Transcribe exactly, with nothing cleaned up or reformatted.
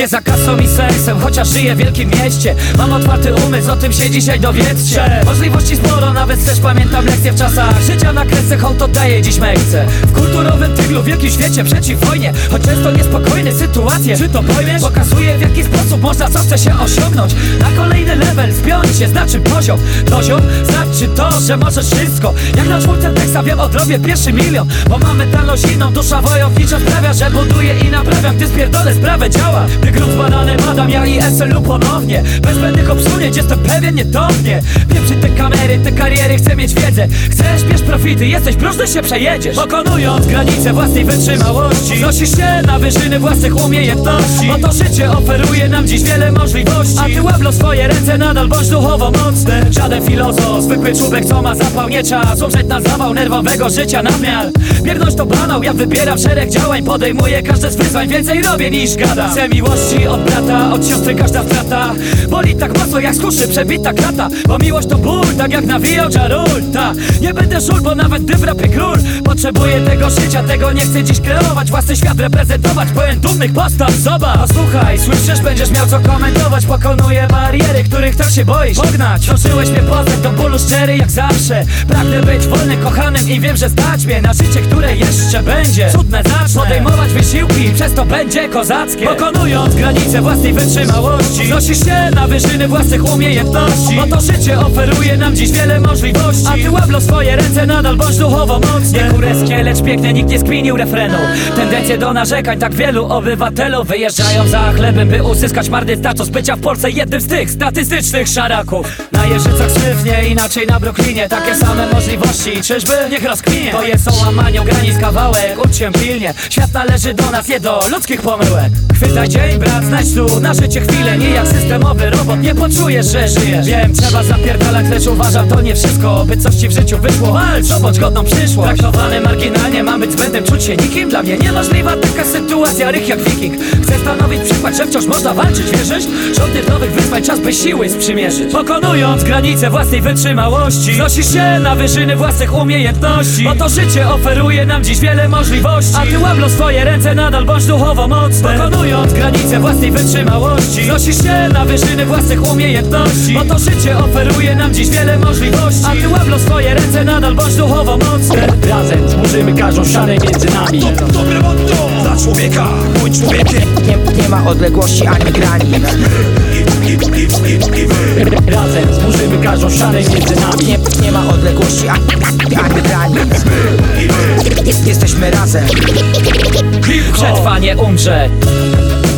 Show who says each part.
Speaker 1: Żyję za kasą i seksem, chociaż żyję w wielkim mieście. Mam otwarty umysł, o tym się dzisiaj dowiedzcie. Możliwości sporo, nawet też pamiętam lekcje w czasach życia na kresce, hołd oddaję dziś mechce. W kulturowym tyglu, w wielkim świecie przeciw wojnie, choć często niespokojne sytuacje. Czy to pojmiesz? Pokazuje, w jaki sposób można co chce się osiągnąć. Na kolejny level spiąć się znaczy poziom. Poziom znaczy to, że możesz wszystko. Jak na czwórce teksta wiem, odrobię pierwszy milion. Bo mam mentalność inną, dusza wojownicza sprawia, że buduję i naprawiam, gdy spierdolę sprawę działa. Gdy grunt z bananem badam, ja i S L U ponownie. Bez zbędnych obsunięć, jestem pewien, nie topnie. Pieprzy te kamery, te kariery, chcę mieć wiedzę. Chcesz, bierz profity, jesteś próżny, się przejedziesz. Pokonując granice własnej wytrzymałości, znosisz się na wyżyny własnych umiejętności. Bo to życie oferuje nam dziś wiele możliwości. A ty łaplo swoje ręce, nadal bądź duchowo mocny. Żaden filozof, zwykły człowiek, co ma zapał, nie czas umrzeć na zawał nerwowego życia nadmiar. Bierność to banał, ja wybieram szereg działań, podejmuję każde z wyzwań, więcej robię niż gadam. Chcę miłości od brata, od siostry każda strata. Boli tak mocno jak z kuszy przebita krata. Bo miłość to ból, tak jak nawijał Jarulta. Nie będę żul, bo nawet gdy w rapie król. Potrzebuję tego życia, tego nie chcę dziś kreować. Własny świat reprezentować, pełen dumnych postaw, zobacz. Posłuchaj, słyszysz, będziesz miał co komentować. Pokonuję bariery, których tak się boisz pognać. Dążyłeś mnie poznać, do bólu szczery jak zawsze. Pragnę być wolny, kochanym i wiem, że stać mnie na życie, które jeszcze będzie cudne, zacznę podejmować wysiłki, przez to będzie kozackie. Pokonując granice własnej wytrzymałości, znosisz się na wyżyny własnych umiejętności. Bo to życie oferuje nam dziś wiele możliwości. A ty łaplo swoje ręce, nadal bądź duchowo mocny. Nie kureskie, lecz piękne, nikt nie skminił refrenu. Tendencje do narzekań tak wielu obywatelów wyjeżdżają za chlebem, by uzyskać marny status bycia w Polsce jednym z tych statystycznych szaraków. Na Jeżycach sztywnie, inaczej na Brooklynie. Takie same możliwości, czyżby? Niech rozkminie. To jest o łamaniu granic kawałek, ucz się pilnie. Świat należy do nas, nie do ludzkich pomyłek. Chwytaj dzień, brat, znajdź tu na życie chwilę. Nie jak systemowy robot, nie poczujesz, że żyjesz. Wiem, trzeba zapierdalać, lecz uważam, to nie wszystko. By coś ci w życiu wyszło, walcz, obądź godną przyszłość. Traktowany marginalnie, mam być zbędnym, czuć się nikim. Dla mnie niemożliwa taka sytuacja, rych jak wiking. Chcę stanowić przykład, że wciąż można walczyć, wierzysz? Żadnych nowych wyzwań, czas by siły sprzymierzyć. Pokonując granice własnej wytrzymałości, znosisz się na wyżyny własnych umiejętności. Bo to życie oferuje nam dziś wiele możliwości. A ty łaplo swoje ręce, nadal bądź duchowo mocny. Pokonując granice własnej wytrzymałości, znosisz się na wyżyny własnych umiejętności. Bo to życie oferuje nam dziś wiele możliwości. A ty łaplo swoje ręce, nadal bądź duchowo mocny.
Speaker 2: Razem zburzymy każdą ścianę między nami.
Speaker 3: To dobre motto dla człowieka, bądź człowiekiem.
Speaker 4: Nie, nie ma odległości ani granic.
Speaker 2: Razem zburzymy każdą ścianę między nami.
Speaker 4: Nie, nie ma odległości ani, ani granic. Jesteśmy razem.
Speaker 1: Przetrwanie umrze.